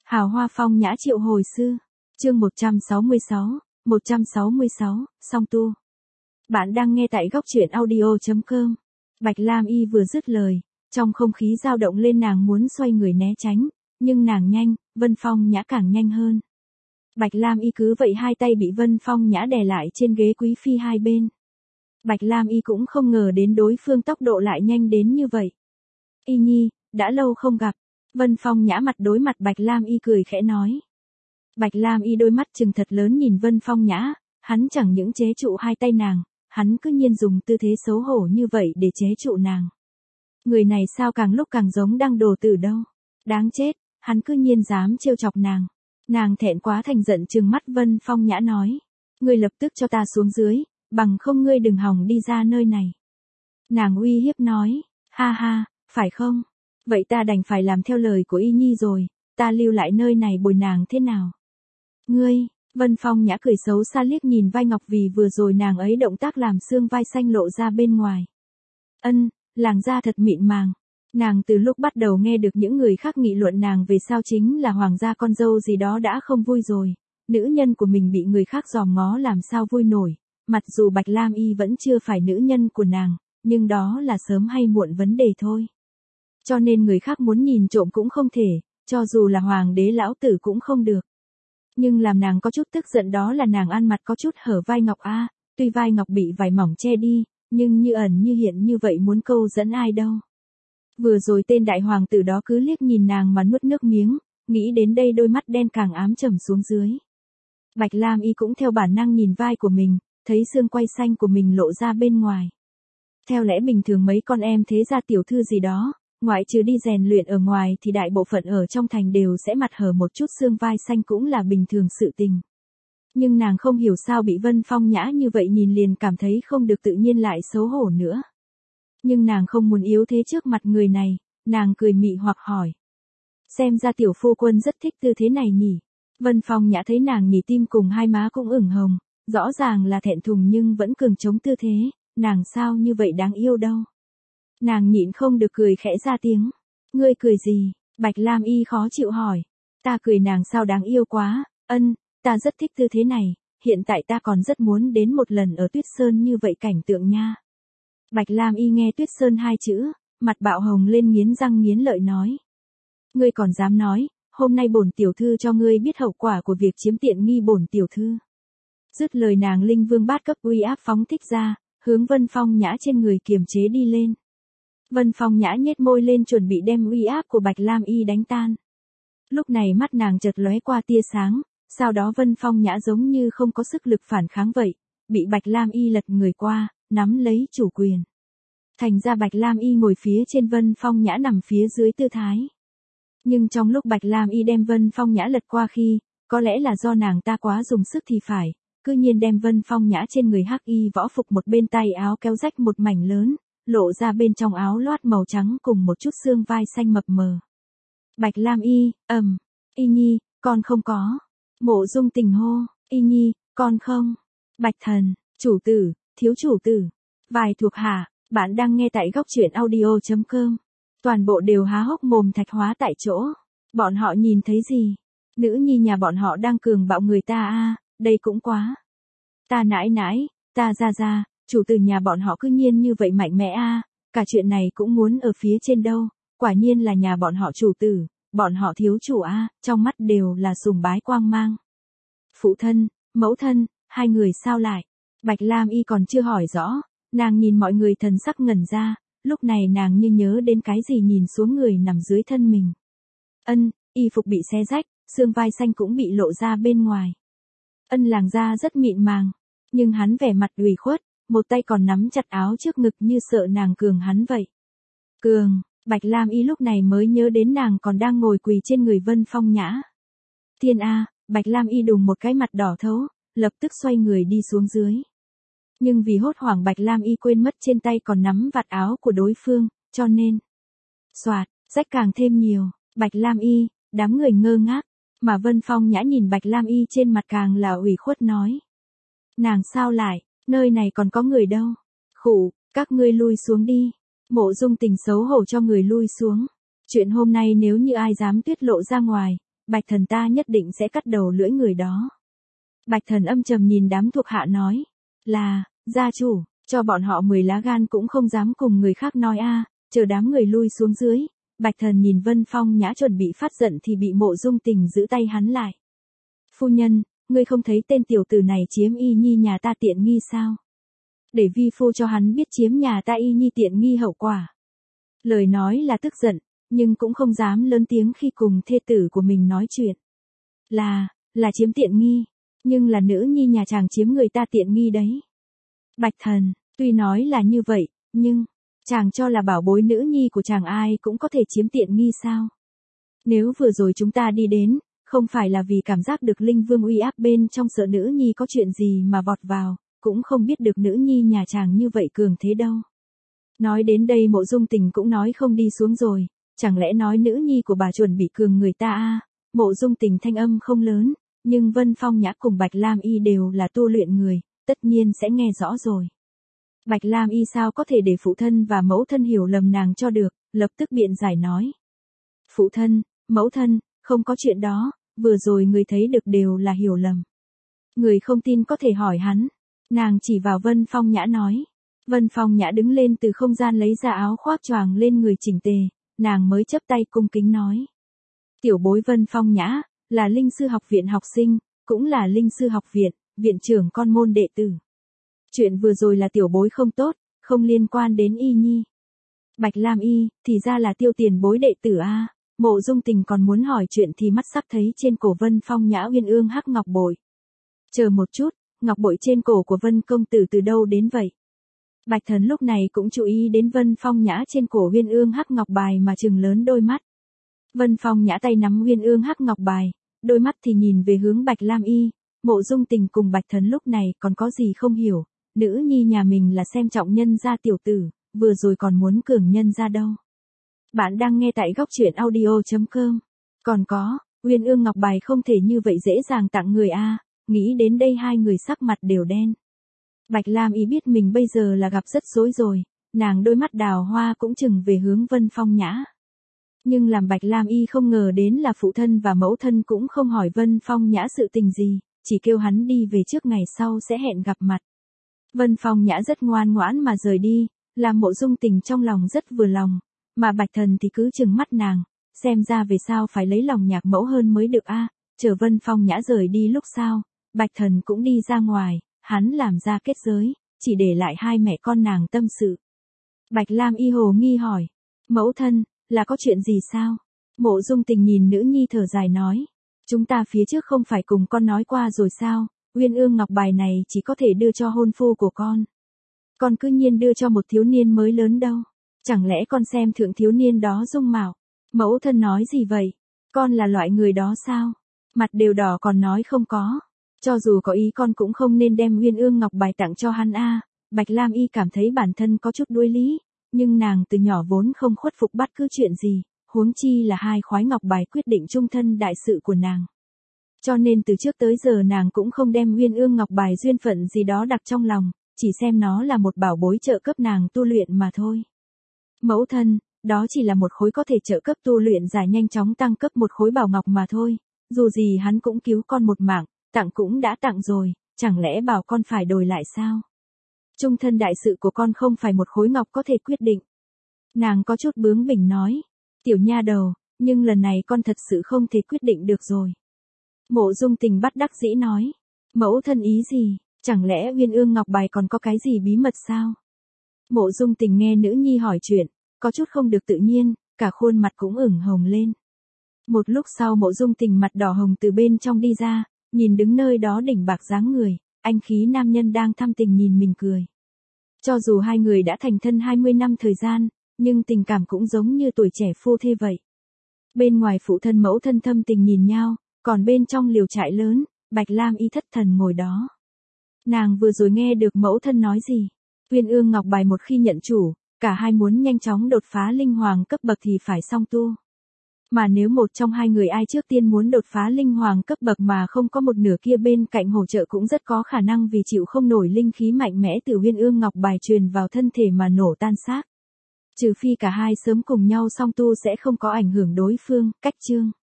Hào hoa phong nhã triệu hồi sư. Chương 166, song tu. Bạn đang nghe tại góc truyện audio.com. Bạch Lam Y vừa dứt lời, trong không khí dao động lên, nàng muốn xoay người né tránh, nhưng nàng nhanh, Vân Phong Nhã càng nhanh hơn. Bạch Lam Y cứ vậy hai tay bị Vân Phong Nhã đè lại trên ghế quý phi hai bên. Bạch Lam Y cũng không ngờ đến đối phương tốc độ lại nhanh đến như vậy. Y Nhi, đã lâu không gặp. Vân Phong Nhã mặt đối mặt Bạch Lam Y cười khẽ nói. Bạch Lam Y đôi mắt trừng thật lớn nhìn Vân Phong Nhã, hắn chẳng những chế trụ hai tay nàng, hắn cứ nhiên dùng tư thế xấu hổ như vậy để chế trụ nàng. Người này sao càng lúc càng giống đang đồ tử đâu. Đáng chết, hắn cứ nhiên dám trêu chọc nàng. Nàng thẹn quá thành giận trừng mắt Vân Phong Nhã nói. Ngươi lập tức cho ta xuống dưới, bằng không ngươi đừng hòng đi ra nơi này. Nàng uy hiếp nói, ha ha, phải không? Vậy ta đành phải làm theo lời của Y Nhi rồi, ta lưu lại nơi này bồi nàng thế nào? Ngươi, Vân Phong Nhã cười xấu xa liếc nhìn vai ngọc vì vừa rồi nàng ấy động tác làm xương vai xanh lộ ra bên ngoài. Làn da thật mịn màng. Nàng từ lúc bắt đầu nghe được những người khác nghị luận nàng về sao chính là hoàng gia con dâu gì đó đã không vui rồi. Nữ nhân của mình bị người khác dòm ngó làm sao vui nổi. Mặc dù Bạch Lam Y vẫn chưa phải nữ nhân của nàng, nhưng đó là sớm hay muộn vấn đề thôi. Cho nên người khác muốn nhìn trộm cũng không thể, cho dù là hoàng đế lão tử cũng không được. Nhưng làm nàng có chút tức giận đó là nàng ăn mặc có chút hở vai ngọc a, tuy vai ngọc bị vải mỏng che đi, nhưng như ẩn như hiện như vậy muốn câu dẫn ai đâu. Vừa rồi tên đại hoàng tử đó cứ liếc nhìn nàng mà nuốt nước miếng, nghĩ đến đây đôi mắt đen càng ám trầm xuống dưới. Bạch Lam Y cũng theo bản năng nhìn vai của mình, thấy xương quai xanh của mình lộ ra bên ngoài. Theo lẽ bình thường mấy con em thế gia tiểu thư gì đó, ngoại trừ đi rèn luyện ở ngoài thì đại bộ phận ở trong thành đều sẽ mặt hở một chút xương vai xanh cũng là bình thường sự tình. Nhưng nàng không hiểu sao bị Vân Phong Nhã như vậy nhìn liền cảm thấy không được tự nhiên lại xấu hổ nữa. Nhưng nàng không muốn yếu thế trước mặt người này, nàng cười mị hoặc hỏi. Xem ra tiểu phu quân rất thích tư thế này nhỉ. Vân Phong Nhã thấy nàng nhỉ tim cùng hai má cũng ửng hồng, rõ ràng là thẹn thùng nhưng vẫn cường chống tư thế, nàng sao như vậy đáng yêu đâu. Nàng nhịn không được cười khẽ ra tiếng. Ngươi cười gì? Bạch Lam Y khó chịu hỏi. Ta cười nàng sao đáng yêu quá, ta rất thích tư thế này, hiện tại ta còn rất muốn đến một lần ở Tuyết Sơn như vậy cảnh tượng nha. Bạch Lam Y nghe Tuyết Sơn hai chữ, mặt bạo hồng lên nghiến răng nghiến lợi nói. Ngươi còn dám nói, hôm nay bổn tiểu thư cho ngươi biết hậu quả của việc chiếm tiện nghi bổn tiểu thư. Dứt lời nàng linh vương bát cấp uy áp phóng thích ra, hướng Vân Phong Nhã trên người kiềm chế đi lên. Vân Phong Nhã nhếch môi lên chuẩn bị đem uy áp của Bạch Lam Y đánh tan. Lúc này mắt nàng chợt lóe qua tia sáng, sau đó Vân Phong Nhã giống như không có sức lực phản kháng vậy, bị Bạch Lam Y lật người qua, nắm lấy chủ quyền. Thành ra Bạch Lam Y ngồi phía trên, Vân Phong Nhã nằm phía dưới tư thái. Nhưng trong lúc Bạch Lam Y đem Vân Phong Nhã lật qua khi, có lẽ là do nàng ta quá dùng sức thì phải, cư nhiên đem Vân Phong Nhã trên người hắc y võ phục một bên tay áo kéo rách một mảnh lớn, lộ ra bên trong áo loát màu trắng cùng một chút xương vai xanh mập mờ. Bạch Lam Y, Y Nhi, con không có. Mộ Dung Tình hô, Y Nhi, con không. Bạch Thần, chủ tử, thiếu chủ tử. Vài thuộc hạ, bạn đang nghe tại góc truyện audio.com. Toàn bộ đều há hốc mồm thạch hóa tại chỗ. Bọn họ nhìn thấy gì? Nữ nhi nhà bọn họ đang cường bạo người ta a, đây cũng quá. Ta nãi nãi, ta ra, chủ tử nhà bọn họ cứ nhiên như vậy mạnh mẽ a, cả chuyện này cũng muốn ở phía trên đâu, quả nhiên là nhà bọn họ chủ tử, bọn họ thiếu chủ a, trong mắt đều là sùng bái quang mang. Phụ thân, mẫu thân, hai người sao lại? Bạch Lam Y còn chưa hỏi rõ, nàng nhìn mọi người thần sắc ngẩn ra, lúc này nàng như nhớ đến cái gì nhìn xuống người nằm dưới thân mình. Y phục bị xé rách, xương vai xanh cũng bị lộ ra bên ngoài. Làn da rất mịn màng, nhưng hắn vẻ mặt ủy khuất, một tay còn nắm chặt áo trước ngực như sợ nàng cường hắn vậy. Cường, Bạch Lam Y lúc này mới nhớ đến nàng còn đang ngồi quỳ trên người Vân Phong Nhã. Thiên A, Bạch Lam Y đùng một cái mặt đỏ thấu, lập tức xoay người đi xuống dưới. Nhưng vì hốt hoảng Bạch Lam Y quên mất trên tay còn nắm vạt áo của đối phương, cho nên xoạt, rách càng thêm nhiều. Bạch Lam Y, đám người ngơ ngác, mà Vân Phong Nhã nhìn Bạch Lam Y trên mặt càng là ủy khuất nói. Nàng sao lại, nơi này còn có người đâu. Khụ, các ngươi lui xuống đi. Mộ Dung Tình xấu hổ cho người lui xuống. Chuyện hôm nay nếu như ai dám tiết lộ ra ngoài, Bạch Thần ta nhất định sẽ cắt đầu lưỡi người đó. Bạch Thần âm trầm nhìn đám thuộc hạ nói, là, gia chủ, cho bọn họ 10 lá gan cũng không dám cùng người khác nói a. Chờ đám người lui xuống dưới, Bạch Thần nhìn Vân Phong Nhã chuẩn bị phát giận thì bị Mộ Dung Tình giữ tay hắn lại. Phu nhân, ngươi không thấy tên tiểu tử này chiếm y nhi nhà ta tiện nghi sao? Để vi phu cho hắn biết chiếm nhà ta y nhi tiện nghi hậu quả. Lời nói là tức giận, nhưng cũng không dám lớn tiếng khi cùng thê tử của mình nói chuyện. Là chiếm tiện nghi, nhưng là nữ nhi nhà chàng chiếm người ta tiện nghi đấy. Bạch Thần, tuy nói là như vậy, nhưng, chàng cho là bảo bối nữ nhi của chàng ai cũng có thể chiếm tiện nghi sao? Nếu vừa rồi chúng ta đi đến, không phải là vì cảm giác được linh vương uy áp bên trong sợ nữ nhi có chuyện gì mà vọt vào, cũng không biết được nữ nhi nhà chàng như vậy cường thế đâu. Nói đến đây Mộ Dung Tình cũng nói không đi xuống rồi, chẳng lẽ nói nữ nhi của bà chuẩn bị cường người ta à? Mộ Dung Tình thanh âm không lớn, nhưng Vân Phong Nhã cùng Bạch Lam Y đều là tu luyện người, tất nhiên sẽ nghe rõ rồi. Bạch Lam Y sao có thể để phụ thân và mẫu thân hiểu lầm nàng cho được, lập tức biện giải nói. Phụ thân, mẫu thân, không có chuyện đó, vừa rồi người thấy được đều là hiểu lầm. Người không tin có thể hỏi hắn. Nàng chỉ vào Vân Phong Nhã nói. Vân Phong Nhã đứng lên từ không gian lấy ra áo khoác choàng lên người chỉnh tề, nàng mới chắp tay cung kính nói. Tiểu bối Vân Phong Nhã, là Linh Sư học viện học sinh, cũng là Linh Sư học viện, viện trưởng con môn đệ tử. Chuyện vừa rồi là tiểu bối không tốt, không liên quan đến y nhi. Bạch Lam Y, thì ra là Tiêu tiền bối đệ tử a. Mộ Dung Tình còn muốn hỏi chuyện thì mắt sắc thấy trên cổ Vân Phong Nhã uyên ương hắc ngọc bội. Chờ một chút, ngọc bội trên cổ của Vân công tử từ đâu đến vậy? Bạch Thần lúc này cũng chú ý đến Vân Phong Nhã trên cổ uyên ương hắc ngọc bài mà trừng lớn đôi mắt. Vân Phong Nhã tay nắm uyên ương hắc ngọc bài, đôi mắt thì nhìn về hướng Bạch Lam Y. Mộ Dung Tình cùng Bạch Thần lúc này còn có gì không hiểu, nữ nhi nhà mình là xem trọng nhân gia tiểu tử, vừa rồi còn muốn cường nhân gia đâu. Bạn đang nghe tại góc truyện audio.com. Còn có, uyên ương ngọc bài không thể như vậy dễ dàng tặng người a. Nghĩ đến đây hai người sắc mặt đều đen. Bạch Lam Y biết mình bây giờ là gặp rất rối rồi, nàng đôi mắt đào hoa cũng chừng về hướng Vân Phong Nhã. Nhưng làm Bạch Lam Y không ngờ đến là phụ thân và mẫu thân cũng không hỏi Vân Phong Nhã sự tình gì, chỉ kêu hắn đi về trước ngày sau sẽ hẹn gặp mặt. Vân Phong Nhã rất ngoan ngoãn mà rời đi, làm Mộ Dung Tình trong lòng rất vừa lòng, mà Bạch Thần thì cứ trừng mắt nàng, xem ra về sao phải lấy lòng nhạc mẫu hơn mới được a. Chờ Vân Phong Nhã rời đi lúc sau, Bạch Thần cũng đi ra ngoài, hắn làm ra kết giới, chỉ để lại hai mẹ con nàng tâm sự. Bạch Lam Y hồ nghi hỏi, mẫu thân, là có chuyện gì sao? Mộ Dung Tình nhìn nữ nhi thở dài nói, chúng ta phía trước không phải cùng con nói qua rồi sao, uyên ương ngọc bài này chỉ có thể đưa cho hôn phu của con. Con cứ nhiên đưa cho một thiếu niên mới lớn đâu, chẳng lẽ con xem thượng thiếu niên đó dung mạo? Mẫu thân nói gì vậy? Con là loại người đó sao? Mặt đều đỏ còn nói không có. Cho dù có ý con cũng không nên đem uyên ương ngọc bài tặng cho hắn a. Bạch Lam Y cảm thấy bản thân có chút đuối lý, nhưng nàng từ nhỏ vốn không khuất phục bất cứ chuyện gì, huống chi là hai khói ngọc bài quyết định chung thân đại sự của nàng. Cho nên từ trước tới giờ nàng cũng không đem uyên ương ngọc bài duyên phận gì đó đặt trong lòng, chỉ xem nó là một bảo bối trợ cấp nàng tu luyện mà thôi. Mẫu thân, đó chỉ là một khối có thể trợ cấp tu luyện giải nhanh chóng tăng cấp một khối bảo ngọc mà thôi, dù gì hắn cũng cứu con một mạng, tặng cũng đã tặng rồi, chẳng lẽ bảo con phải đổi lại sao? Chung thân đại sự của con không phải một khối ngọc có thể quyết định. Nàng có chút bướng bỉnh nói, tiểu nha đầu, nhưng lần này con thật sự không thể quyết định được rồi. Mộ Dung Tình bất đắc dĩ nói, mẫu thân ý gì, chẳng lẽ uyên ương ngọc bài còn có cái gì bí mật sao? Mộ Dung Tình nghe nữ nhi hỏi chuyện, có chút không được tự nhiên, cả khuôn mặt cũng ửng hồng lên. Một lúc sau Mộ Dung Tình mặt đỏ hồng từ bên trong đi ra, nhìn đứng nơi đó đỉnh bạc dáng người, anh khí nam nhân đang thăm tình nhìn mình cười. Cho dù hai người đã thành thân 20 năm thời gian, nhưng tình cảm cũng giống như tuổi trẻ phu thê vậy. Bên ngoài phụ thân mẫu thân thâm tình nhìn nhau, còn bên trong liều trại lớn, Bạch Lam Y thất thần ngồi đó. Nàng vừa rồi nghe được mẫu thân nói gì? Uyên ương ngọc bài một khi nhận chủ, cả hai muốn nhanh chóng đột phá linh hoàng cấp bậc thì phải song tu. Mà nếu một trong hai người ai trước tiên muốn đột phá linh hoàng cấp bậc mà không có một nửa kia bên cạnh hỗ trợ cũng rất có khả năng vì chịu không nổi linh khí mạnh mẽ từ uyên ương ngọc bài truyền vào thân thể mà nổ tan xác. Trừ phi cả hai sớm cùng nhau song tu sẽ không có ảnh hưởng đối phương, cách chương.